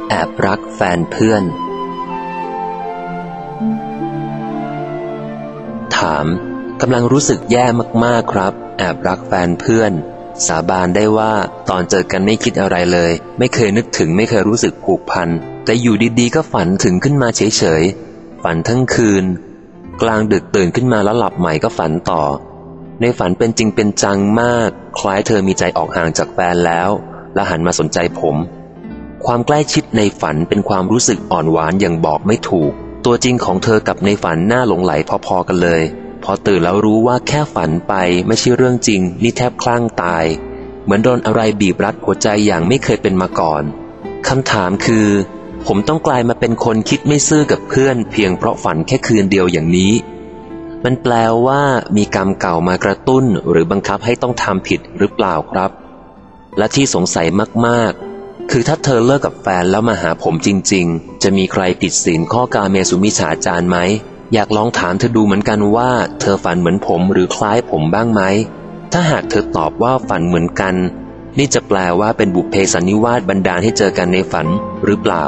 แอบรักแฟนเพื่อนถามกำลังรู้สึกแย่มากๆครับแอบรักแฟนเพื่อนสาบานได้ว่าตอนเจอกันไม่คิดอะไรเลยไม่เคยนึกถึงไม่เคยรู้สึกผูกพันแต่อยู่ดีๆก็ฝันถึงขึ้นมาเฉยๆฝันทั้งคืนกลางดึกตื่นขึ้นมาแล้วหลับใหม่ก็ฝันต่อในฝันเป็นจริงเป็นจังมากคล้ายเธอมีใจออกห่างจากแฟนแล้วและหันมาสนใจผมความใกล้ชิดในฝันเป็นความรู้สึกอ่อนหวานอย่างบอกไม่ถูกตัวจริงของเธอกับในฝันน่าหลงไหลพอๆกันเลยพอตื่นแล้วรู้ว่าแค่ฝันไปไม่ใช่เรื่องจริงนี่แทบคลั่งตายเหมือนโดนอะไรบีบรัดหัวใจอย่างไม่เคยเป็นมาก่อนคำถามคือผมต้องกลายมาเป็นคนคิดไม่ซื่อกับเพื่อนเพียงเพราะฝันแค่คืนเดียวอย่างนี้มันแปลว่ามีกรรมเก่ามากระตุ้นหรือบังคับให้ต้องทำผิดหรือเปล่าครับและที่สงสัยมากๆคือถ้าเธอเลิกกับแฟนแล้วมาหาผมจริงๆจะมีใครผิดศีลข้อกาเมสุมิจฉาจารไหมอยากลองถามเธอดูเหมือนกันว่าเธอฝันเหมือนผมหรือคล้ายผมบ้างไหมถ้าหากเธอตอบว่าฝันเหมือนกันนี่จะแปลว่าเป็นบุพเพสันนิวาสบันดาลให้เจอกันในฝันหรือเปล่า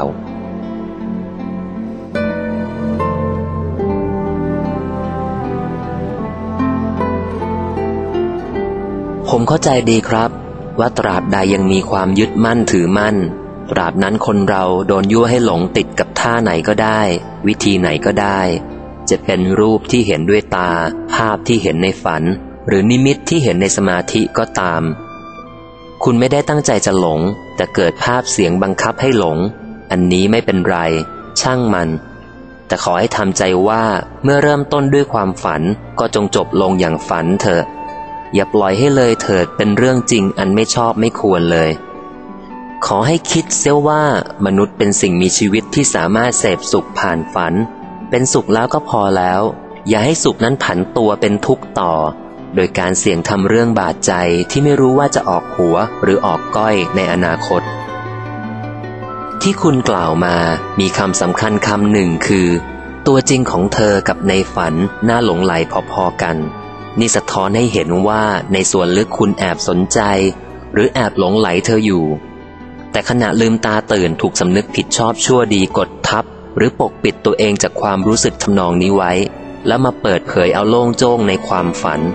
ผมเข้าใจดีครับว่าตราบใดยังมีความยึดมั่นถือมั่นตราบนั้นคนเราโดนยั่วให้หลงติดกับท่าไหนก็ได้วิธีไหนก็ได้จะเป็นรูปที่เห็นด้วยตาภาพที่เห็นในฝันหรือนิมิตที่เห็นในสมาธิก็ตามคุณไม่ได้ตั้งใจจะหลงแต่เกิดภาพเสียงบังคับให้หลงอันนี้ไม่เป็นไรช่างมันแต่ขอให้ทำใจว่าเมื่อเริ่มต้นด้วยความฝันก็จงจบลงอย่างฝันเถอะอย่าปล่อยให้เลยเถิดเป็นเรื่องจริงอันไม่ชอบไม่ควรเลยขอให้คิดเสียว่ามนุษย์เป็นสิ่งมีชีวิตที่สามารถเสพสุขผ่านฝันเป็นสุขแล้วก็พอแล้วอย่าให้สุขนั้นผันตัวเป็นทุกข์ต่อโดยการเสี่ยงทำเรื่องบาดใจที่ไม่รู้ว่าจะออกหัวหรือออกก้อยในอนาคตที่คุณกล่าวมามีคำสำคัญคำหนึ่งคือตัวจริงของเธอกับในฝันน่าหลงไหลพอๆกันนี่สะท้อนให้เห็นว่าในส่วนลึกคุณแอบสนใจหรือแอบหลงไหลเธออยู่แต่ขณะลืมตาตื่นถูกสำนึกผิดชอบชั่วดีกดทับหรือปกปิดตัวเองจากความรู้สึกทำนองนี้ไว้แล้วมาเปิดเผยเอาโล่งโจ้งในความฝัน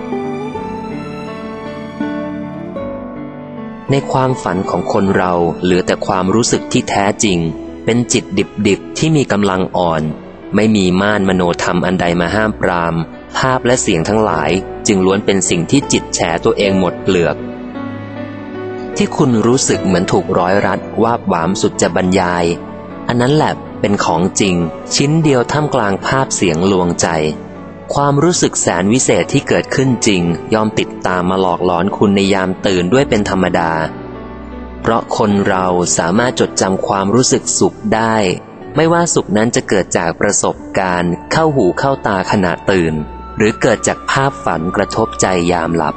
ในความฝันของคนเราเหลือแต่ความรู้สึกที่แท้จริงเป็นจิตดิบๆที่มีกำลังอ่อนไม่มีม่านมโนธรรมอันใดมาห้ามปรามภาพและเสียงทั้งหลายจึงล้วนเป็นสิ่งที่จิตแฉตัวเองหมดเปลือกที่คุณรู้สึกเหมือนถูกร้อยรัดวาบหวามสุดจะบรรยายอันนั้นแหละเป็นของจริงชิ้นเดียวท่ามกลางภาพเสียงลวงใจความรู้สึกแสนวิเศษที่เกิดขึ้นจริงยอมติดตามมาหลอกหลอนคุณในยามตื่นด้วยเป็นธรรมดาเพราะคนเราสามารถจดจำความรู้สึกสุขได้ไม่ว่าสุขนั้นจะเกิดจากประสบการณ์เข้าหูเข้าตาขณะตื่นหรือเกิดจากภาพฝันกระทบใจยามหลับ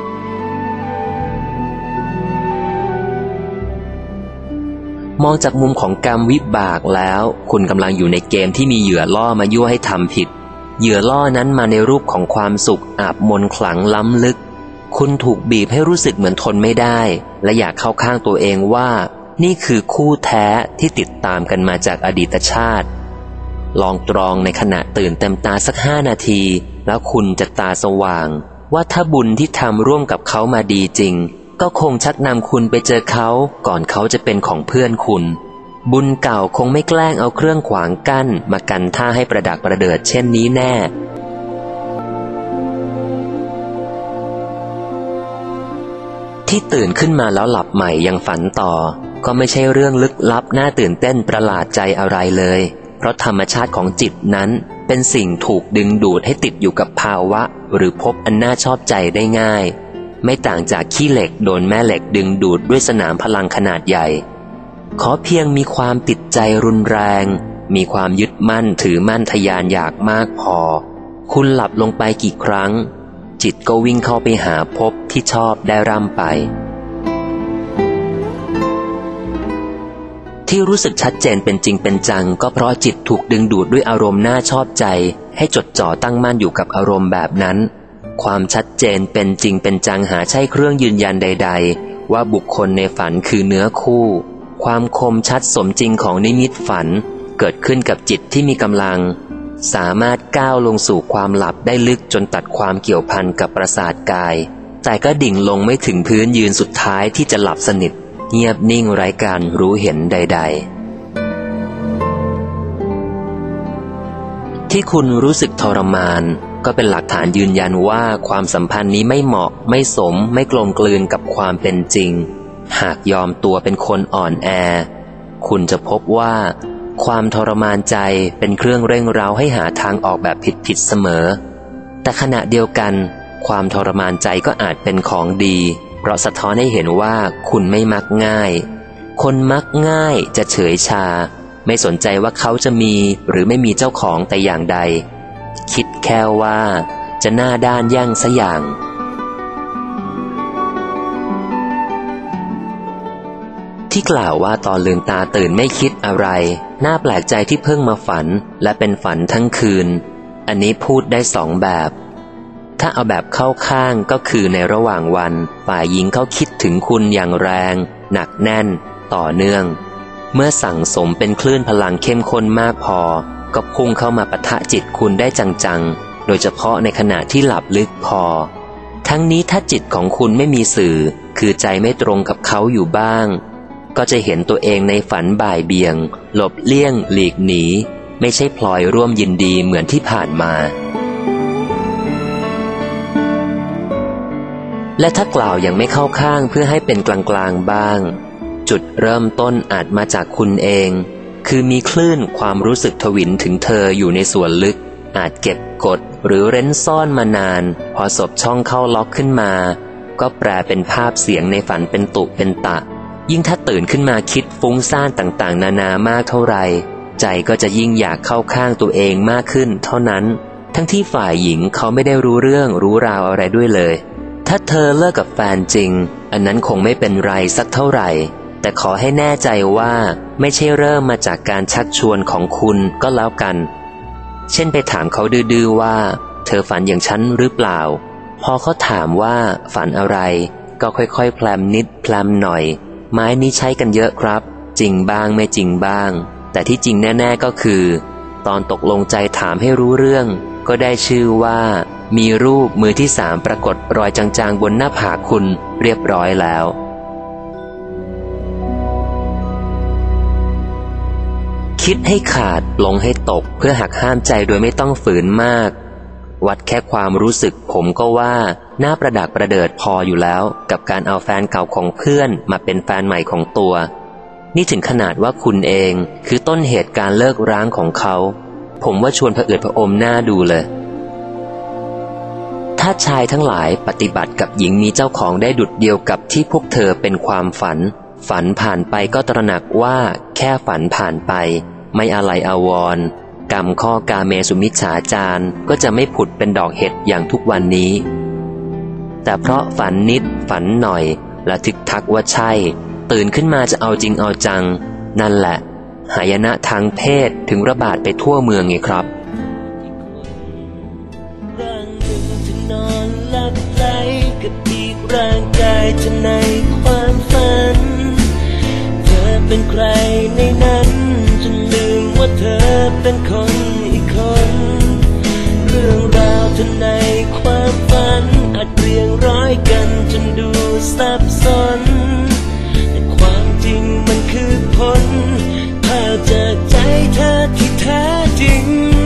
มองจากมุมของกรรมวิบากแล้วคุณกำลังอยู่ในเกมที่มีเหยื่อล่อมายั่วให้ทำผิดเหยื่อล่อนั้นมาในรูปของความสุขอาบมนขลังล้ำลึกคุณถูกบีบให้รู้สึกเหมือนทนไม่ได้และอยากเข้าข้างตัวเองว่านี่คือคู่แท้ที่ติดตามกันมาจากอดีตชาติลองตรองในขณะตื่นเต็มตาสัก5 นาทีแล้วคุณจะตาสว่างว่าถ้าบุญที่ทำร่วมกับเขามาดีจริงก็คงชักนำคุณไปเจอเขาก่อนเขาจะเป็นของเพื่อนคุณบุญเก่าคงไม่แกล้งเอาเครื่องขวางกั้นมากันท่าให้ประดักประเดิดเช่นนี้แน่ที่ตื่นขึ้นมาแล้วหลับใหม่ยังฝันต่อก็ไม่ใช่เรื่องลึกลับน่าตื่นเต้นประหลาดใจอะไรเลยเพราะธรรมชาติของจิตนั้นเป็นสิ่งถูกดึงดูดให้ติดอยู่กับภาวะหรือภพอันน่าชอบใจได้ง่ายไม่ต่างจากขี้เหล็กโดนแม่เหล็กดึงดูดด้วยสนามพลังขนาดใหญ่ขอเพียงมีความติดใจรุนแรงมีความยึดมั่นถือมั่นทะยานอยากมากพอคุณหลับลงไปกี่ครั้งจิตก็วิ่งเข้าไปหาภพที่ชอบได้ร่ำไปที่รู้สึกชัดเจนเป็นจริงเป็นจังก็เพราะจิตถูกดึงดูดด้วยอารมณ์น่าชอบใจให้จดจ่อตั้งมั่นอยู่กับอารมณ์แบบนั้นความชัดเจนเป็นจริงเป็นจังหาใช่เครื่องยืนยันใดๆว่าบุคคลในฝันคือเนื้อคู่ความคมชัดสมจริงของนิมิตฝันเกิดขึ้นกับจิตที่มีกำลังสามารถก้าวลงสู่ความหลับได้ลึกจนตัดความเกี่ยวพันกับประสาทกายแต่ก็ดิ่งลงไม่ถึงพื้นยืนสุดท้ายที่จะหลับสนิทเงียบนิ่งไร้การรู้เห็นใดๆที่คุณรู้สึกทรมานก็เป็นหลักฐานยืนยันว่าความสัมพันธ์นี้ไม่เหมาะไม่สมไม่กลมกลืนกับความเป็นจริงหากยอมตัวเป็นคนอ่อนแอคุณจะพบว่าความทรมานใจเป็นเครื่องเร่งเร้าให้หาทางออกแบบผิดๆเสมอแต่ขณะเดียวกันความทรมานใจก็อาจเป็นของดีเพราะสะท้อนให้เห็นว่าคุณไม่มักง่ายคนมักง่ายจะเฉยชาไม่สนใจว่าเขาจะมีหรือไม่มีเจ้าของแต่อย่างใดคิดแค่ว่าจะหน้าด้านแย่งซะอย่างที่กล่าวว่าตอนลืมตาตื่นไม่คิดอะไรน่าแปลกใจที่เพิ่งมาฝันและเป็นฝันทั้งคืนอันนี้พูดได้สองแบบถ้าเอาแบบเข้าข้างก็คือในระหว่างวันฝ่ายหญิงเขาคิดถึงคุณอย่างแรงหนักแน่นต่อเนื่องเมื่อสั่งสมเป็นคลื่นพลังเข้มข้นมากพอก็พุ่งเข้ามาปะทะจิตคุณได้จังๆโดยเฉพาะในขณะที่หลับลึกพอทั้งนี้ถ้าจิตของคุณไม่มีสื่อคือใจไม่ตรงกับเขาอยู่บ้างก็จะเห็นตัวเองในฝันบ่ายเบี่ยงหลบเลี่ยงหลีกหนีไม่ใช่พลอยร่วมยินดีเหมือนที่ผ่านมาและถ้ากล่าวยังไม่เข้าข้างเพื่อให้เป็นกลางๆบ้างจุดเริ่มต้นอาจมาจากคุณเองคือมีคลื่นความรู้สึกทวินถึงเธออยู่ในส่วนลึกอาจเก็บกดหรือเร้นซ่อนมานานพอสบช่องเข้าล็อกขึ้นมาก็แปลเป็นภาพเสียงในฝันเป็นตุเป็นตะยิ่งถ้าตื่นขึ้นมาคิดฟุ้งซ่านต่างๆนานามากเท่าไหร่ใจก็จะยิ่งอยากเข้าข้างตัวเองมากขึ้นเท่านั้นทั้งที่ฝ่ายหญิงเขาไม่ได้รู้เรื่องรู้ราวอะไรด้วยเลยถ้าเธอเลิกกับแฟนจริงอันนั้นคงไม่เป็นไรสักเท่าไหร่แต่ขอให้แน่ใจว่าไม่ใช่เริ่มมาจากการชักชวนของคุณก็แล้วกันเช่นไปถามเขาดื้อๆว่าเธอฝันอย่างฉันหรือเปล่าพอเขาถามว่าฝันอะไรก็ค่อยๆแพลมนิดแพลมหน่อยไม้นี้ใช้กันเยอะครับจริงบ้างไม่จริงบ้างแต่ที่จริงแน่ๆก็คือตอนตกลงใจถามให้รู้เรื่องก็ได้ชื่อว่ามีรูปมือที่สามปรากฏรอยจางๆบนหน้าผากคุณเรียบร้อยแล้วคิดให้ขาดปลงให้ตกเพื่อหักห้ามใจโดยไม่ต้องฝืนมากวัดแค่ความรู้สึกผมก็ว่าน่าประดักประเดิดพออยู่แล้วกับการเอาแฟนเก่าของเพื่อนมาเป็นแฟนใหม่ของตัวนี่ถึงขนาดว่าคุณเองคือต้นเหตุการเลิกร้างของเขาผมว่าชวนผะอืดผะอมหน้าดูเลยถ้าชายทั้งหลายปฏิบัติกับหญิงมีเจ้าของได้ดุจเดียวกับที่พวกเธอเป็นความฝันผ่านไปก็ตระหนักว่าแค่ฝันผ่านไปไม่อะไรอาวรณ์กรรมข้อกาเมสุมิจฉาจารก็จะไม่ผุดเป็นดอกเห็ดอย่างทุกวันนี้แต่เพราะฝันนิดฝันหน่อยและทึกทักว่าใช่ตื่นขึ้นมาจะเอาจริงเอาจังนั่นแหละหายนะทางเพศถึงระบาดไปทั่วเมืองไงครับร่างหนึ่งจะนอนหลับไหลกับอีกร่างกายจะในความฝันเธอเป็นใครในนั้นจนลืมว่าเธอเป็นคนอีกคนเรื่องราวเธอในความฝันอาจเรียงร้อยกันจนดูซับซ้อนแต่ความจริงมันคือผลภาพจากใจเธอที่แท้จริง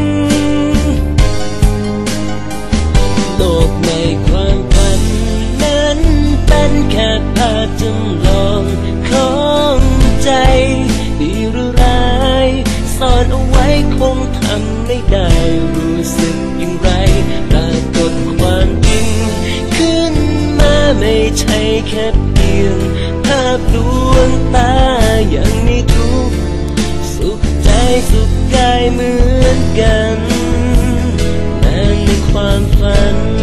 โลกในความฝันนั้นเป็นแค่ภาพจำลองของใจดีหรือร้ายซ่อนเอาไว้คงทำไม่ได้รู้สึกอย่างไรปรากฏความจริงขึ้นมาไม่ใช่แค่เพียงภาพลวงตาอย่างนี้ทุกสุขใจสุขกายเหมือนกันแม้ในความฝัน